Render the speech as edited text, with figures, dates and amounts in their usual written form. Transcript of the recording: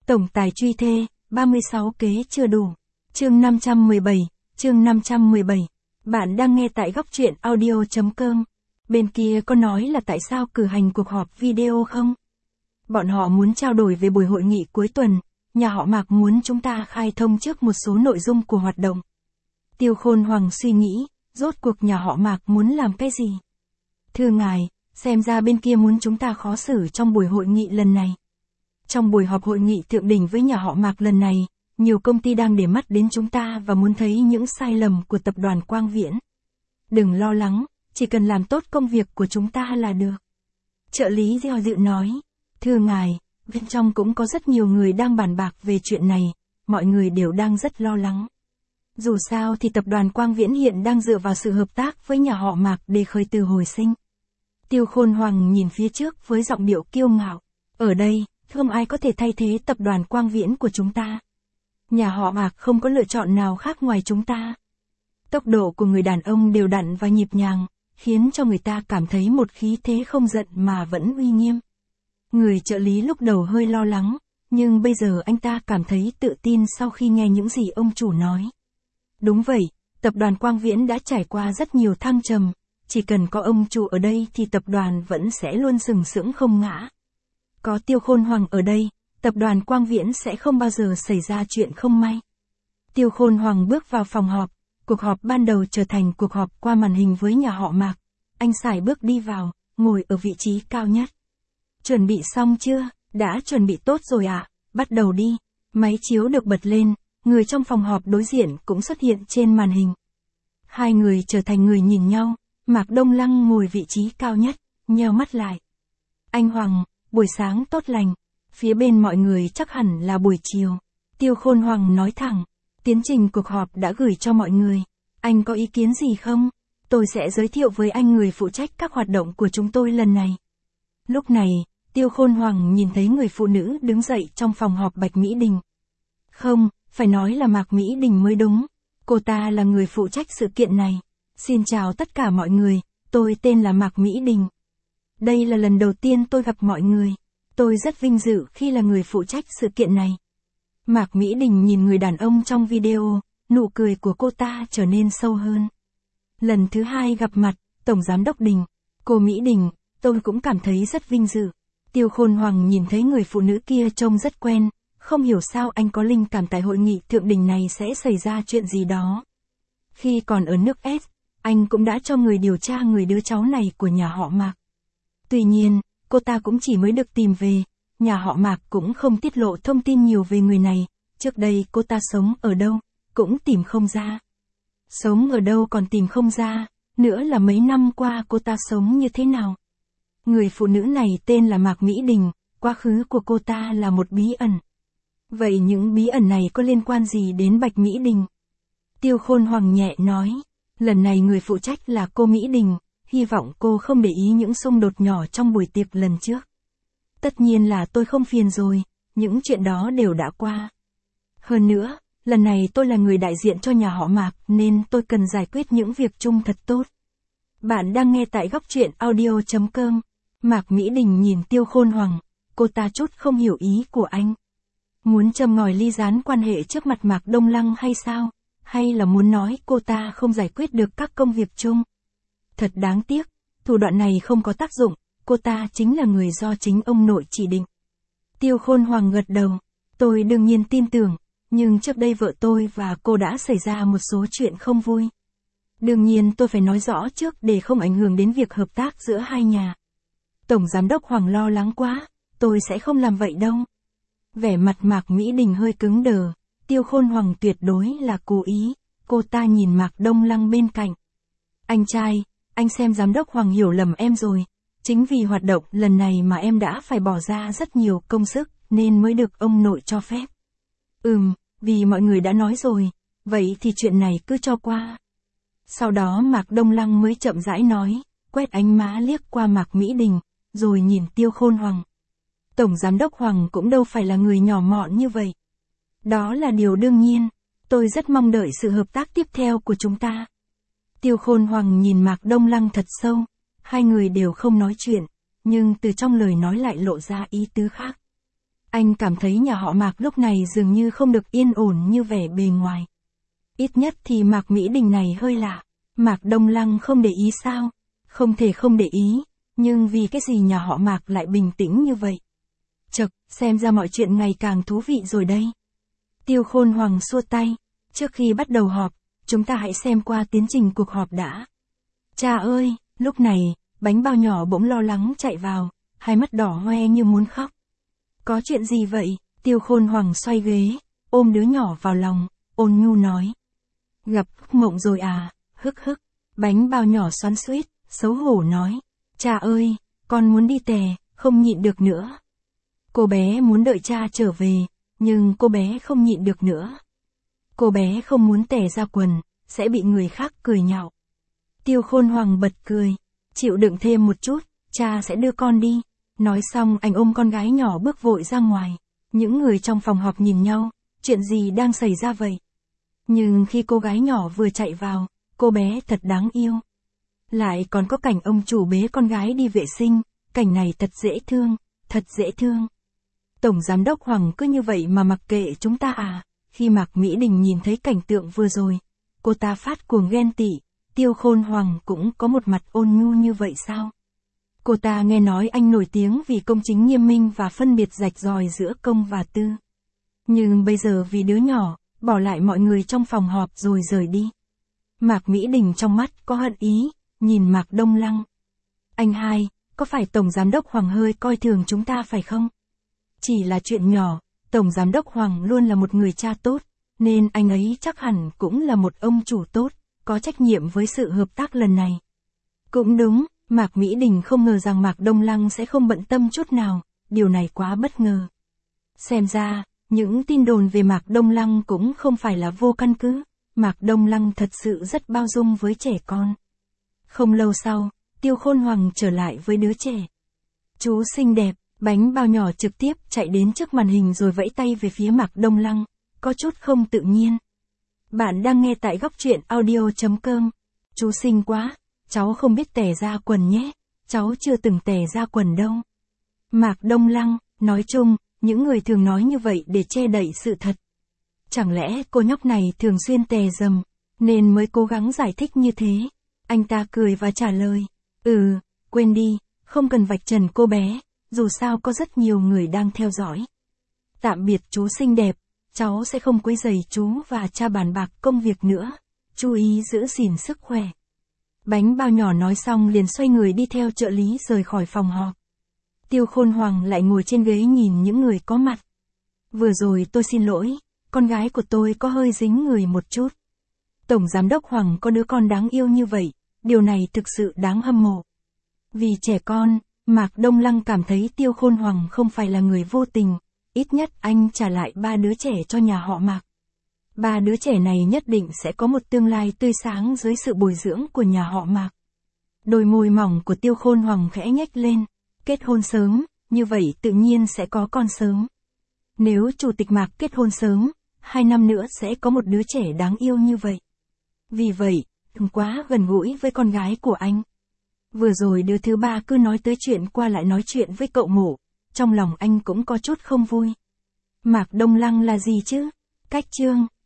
Tổng tài truy thê, 36 kế chưa đủ. Chương 517. Bạn đang nghe tại góc truyện audio.com. Bên kia có nói là tại sao cử hành cuộc họp video không? Bọn họ muốn trao đổi về buổi hội nghị cuối tuần, nhà họ Mạc muốn chúng ta khai thông trước một số nội dung của hoạt động. Tiêu Khôn Hoàng suy nghĩ, rốt cuộc nhà họ Mạc muốn làm cái gì? Thưa ngài, xem ra bên kia muốn chúng ta khó xử trong buổi hội nghị lần này. Trong buổi họp hội nghị thượng đỉnh với nhà họ Mạc lần này, nhiều công ty đang để mắt đến chúng ta và muốn thấy những sai lầm của tập đoàn Quang Viễn. Đừng lo lắng, chỉ cần làm tốt công việc của chúng ta là được. Trợ lý do dự nói, thưa ngài, bên trong cũng có rất nhiều người đang bàn bạc về chuyện này, mọi người đều đang rất lo lắng. Dù sao thì tập đoàn Quang Viễn hiện đang dựa vào sự hợp tác với nhà họ Mạc để khởi từ hồi sinh. Tiêu Khôn Hoàng nhìn phía trước với giọng điệu kiêu ngạo. Ở đây, không ai có thể thay thế tập đoàn Quang Viễn của chúng ta. Nhà họ Mạc không có lựa chọn nào khác ngoài chúng ta. Tốc độ của người đàn ông đều đặn và nhịp nhàng, khiến cho người ta cảm thấy một khí thế không giận mà vẫn uy nghiêm. Người trợ lý lúc đầu hơi lo lắng, nhưng bây giờ anh ta cảm thấy tự tin sau khi nghe những gì ông chủ nói. Đúng vậy, tập đoàn Quang Viễn đã trải qua rất nhiều thăng trầm, chỉ cần có ông chủ ở đây thì tập đoàn vẫn sẽ luôn sừng sững không ngã. Có Tiêu Khôn Hoàng ở đây, tập đoàn Quang Viễn sẽ không bao giờ xảy ra chuyện không may. Tiêu Khôn Hoàng bước vào phòng họp, cuộc họp ban đầu trở thành cuộc họp qua màn hình với nhà họ Mạc. Anh sải bước đi vào, ngồi ở vị trí cao nhất. Chuẩn bị xong chưa? Đã chuẩn bị tốt rồi ạ, bắt đầu đi. Máy chiếu được bật lên, người trong phòng họp đối diện cũng xuất hiện trên màn hình. Hai người trở thành người nhìn nhau, Mạc Đông Lăng ngồi vị trí cao nhất, nheo mắt lại. Anh Hoàng, buổi sáng tốt lành, phía bên mọi người chắc hẳn là buổi chiều. Tiêu Khôn Hoàng nói thẳng, tiến trình cuộc họp đã gửi cho mọi người. Anh có ý kiến gì không? Tôi sẽ giới thiệu với anh người phụ trách các hoạt động của chúng tôi lần này. Lúc này, Tiêu Khôn Hoàng nhìn thấy người phụ nữ đứng dậy trong phòng họp Bạch Mỹ Đình. Không, phải nói là Mạc Mỹ Đình mới đúng. Cô ta là người phụ trách sự kiện này. Xin chào tất cả mọi người, tôi tên là Mạc Mỹ Đình. Đây là lần đầu tiên tôi gặp mọi người. Tôi rất vinh dự khi là người phụ trách sự kiện này. Mạc Mỹ Đình nhìn người đàn ông trong video, nụ cười của cô ta trở nên sâu hơn. Lần thứ hai gặp mặt, Tổng Giám đốc Đình, cô Mỹ Đình, tôi cũng cảm thấy rất vinh dự. Tiêu Khôn Hoàng nhìn thấy người phụ nữ kia trông rất quen, không hiểu sao anh có linh cảm tại hội nghị thượng đỉnh này sẽ xảy ra chuyện gì đó. Khi còn ở nước S, anh cũng đã cho người điều tra người đứa cháu này của nhà họ Mạc. Tuy nhiên, cô ta cũng chỉ mới được tìm về, nhà họ Mạc cũng không tiết lộ thông tin nhiều về người này, trước đây cô ta sống ở đâu, cũng tìm không ra. Sống ở đâu còn tìm không ra, nữa là mấy năm qua cô ta sống như thế nào. Người phụ nữ này tên là Mạc Mỹ Đình, quá khứ của cô ta là một bí ẩn. Vậy những bí ẩn này có liên quan gì đến Bạch Mỹ Đình? Tiêu Khôn Hoàng nhẹ nói, lần này người phụ trách là cô Mỹ Đình, hy vọng cô không để ý những xung đột nhỏ trong buổi tiệc lần trước. Tất nhiên là tôi không phiền rồi, những chuyện đó đều đã qua. Hơn nữa, lần này tôi là người đại diện cho nhà họ Mạc nên tôi cần giải quyết những việc chung thật tốt. Bạn đang nghe tại góc truyện audio.com. Mạc Mỹ Đình nhìn Tiêu Khôn Hoàng, cô ta chút không hiểu ý của anh. Muốn châm ngòi ly gián quan hệ trước mặt Mạc Đông Lăng hay sao? Hay là muốn nói cô ta không giải quyết được các công việc chung? Thật đáng tiếc, thủ đoạn này không có tác dụng, cô ta chính là người do chính ông nội chỉ định. Tiêu Khôn Hoàng gật đầu, tôi đương nhiên tin tưởng, nhưng trước đây vợ tôi và cô đã xảy ra một số chuyện không vui. Đương nhiên tôi phải nói rõ trước để không ảnh hưởng đến việc hợp tác giữa hai nhà. Tổng Giám đốc Hoàng lo lắng quá, tôi sẽ không làm vậy đâu. Vẻ mặt Mạc Mỹ Đình hơi cứng đờ, Tiêu Khôn Hoàng tuyệt đối là cố ý, cô ta nhìn Mạc Đông Lăng bên cạnh. Anh trai, anh xem Giám đốc Hoàng hiểu lầm em rồi, chính vì hoạt động lần này mà em đã phải bỏ ra rất nhiều công sức, nên mới được ông nội cho phép. Vì mọi người đã nói rồi, vậy thì chuyện này cứ cho qua. Sau đó Mạc Đông Lăng mới chậm rãi nói, quét ánh má liếc qua Mạc Mỹ Đình, rồi nhìn Tiêu Khôn Hoàng. Tổng Giám đốc Hoàng cũng đâu phải là người nhỏ mọn như vậy. Đó là điều đương nhiên, tôi rất mong đợi sự hợp tác tiếp theo của chúng ta. Tiêu Khôn Hoàng nhìn Mạc Đông Lăng thật sâu, hai người đều không nói chuyện, nhưng từ trong lời nói lại lộ ra ý tứ khác. Anh cảm thấy nhà họ Mạc lúc này dường như không được yên ổn như vẻ bề ngoài. Ít nhất thì Mạc Mỹ Đình này hơi lạ. Mạc Đông Lăng không để ý sao? Không thể không để ý, nhưng vì cái gì nhà họ Mạc lại bình tĩnh như vậy? Chậc, xem ra mọi chuyện ngày càng thú vị rồi đây. Tiêu Khôn Hoàng xua tay, trước khi bắt đầu họp, chúng ta hãy xem qua tiến trình cuộc họp đã. Cha ơi, lúc này, bánh bao nhỏ bỗng lo lắng chạy vào, hai mắt đỏ hoe như muốn khóc. Có chuyện gì vậy? Tiêu Khôn Hoàng xoay ghế, ôm đứa nhỏ vào lòng, ôn nhu nói. Gặp mộng rồi à, hức hức. Bánh bao nhỏ xoắn xuýt, xấu hổ nói. Cha ơi, con muốn đi tè, không nhịn được nữa. Cô bé muốn đợi cha trở về, nhưng cô bé không nhịn được nữa. Cô bé không muốn tè ra quần, sẽ bị người khác cười nhạo. Tiêu Khôn Hoàng bật cười. Chịu đựng thêm một chút, cha sẽ đưa con đi. Nói xong anh ôm con gái nhỏ bước vội ra ngoài. Những người trong phòng họp nhìn nhau, chuyện gì đang xảy ra vậy? Nhưng khi cô gái nhỏ vừa chạy vào, cô bé thật đáng yêu. Lại còn có cảnh ông chủ bế con gái đi vệ sinh, cảnh này thật dễ thương, thật dễ thương. Tổng giám đốc Hoàng cứ như vậy mà mặc kệ chúng ta à? Khi Mạc Mỹ Đình nhìn thấy cảnh tượng vừa rồi, cô ta phát cuồng ghen tị. Tiêu Khôn Hoàng cũng có một mặt ôn nhu như vậy sao? Cô ta nghe nói anh nổi tiếng vì công chính nghiêm minh và phân biệt rạch ròi giữa công và tư. Nhưng bây giờ vì đứa nhỏ, bỏ lại mọi người trong phòng họp rồi rời đi. Mạc Mỹ Đình trong mắt có hận ý, nhìn Mạc Đông Lăng. Anh hai, có phải Tổng Giám đốc Hoàng hơi coi thường chúng ta phải không? Chỉ là chuyện nhỏ, Tổng Giám đốc Hoàng luôn là một người cha tốt, nên anh ấy chắc hẳn cũng là một ông chủ tốt, có trách nhiệm với sự hợp tác lần này. Cũng đúng, Mạc Mỹ Đình không ngờ rằng Mạc Đông Lăng sẽ không bận tâm chút nào, điều này quá bất ngờ. Xem ra, những tin đồn về Mạc Đông Lăng cũng không phải là vô căn cứ, Mạc Đông Lăng thật sự rất bao dung với trẻ con. Không lâu sau, Tiêu Khôn Hoàng trở lại với đứa trẻ. Chú xinh đẹp, bánh bao nhỏ trực tiếp chạy đến trước màn hình rồi vẫy tay về phía Mạc Đông Lăng, có chút không tự nhiên. Bạn đang nghe tại góc truyện audio.com. Chú xinh quá, cháu không biết tè ra quần nhé, cháu chưa từng tè ra quần đâu. Mạc Đông Lăng, nói chung, những người thường nói như vậy để che đậy sự thật. Chẳng lẽ cô nhóc này thường xuyên tè dầm, nên mới cố gắng giải thích như thế? Anh ta cười và trả lời, quên đi, không cần vạch trần cô bé, dù sao có rất nhiều người đang theo dõi. Tạm biệt chú xinh đẹp, cháu sẽ không quấy rầy chú và cha bàn bạc công việc nữa, chú ý giữ gìn sức khỏe. Bánh bao nhỏ nói xong liền xoay người đi theo trợ lý rời khỏi phòng họp. Tiêu Khôn Hoàng lại ngồi trên ghế nhìn những người có mặt. Vừa rồi tôi xin lỗi, con gái của tôi có hơi dính người một chút. Tổng Giám đốc Hoàng có đứa con đáng yêu như vậy, điều này thực sự đáng hâm mộ. Vì trẻ con, Mạc Đông Lăng cảm thấy Tiêu Khôn Hoàng không phải là người vô tình, ít nhất anh trả lại 3 đứa trẻ cho nhà họ Mạc. 3 đứa trẻ này nhất định sẽ có một tương lai tươi sáng dưới sự bồi dưỡng của nhà họ Mạc. Đôi môi mỏng của Tiêu Khôn Hoàng khẽ nhếch lên, kết hôn sớm, như vậy tự nhiên sẽ có con sớm. Nếu Chủ tịch Mạc kết hôn sớm, 2 năm nữa sẽ có một đứa trẻ đáng yêu như vậy. Vì vậy, quá gần gũi với con gái của anh. Vừa rồi đứa thứ 3 cứ nói tới chuyện qua lại nói chuyện với cậu Mộ, trong lòng anh cũng có chút không vui. Mạc Đông Lăng là gì chứ? Cách chương.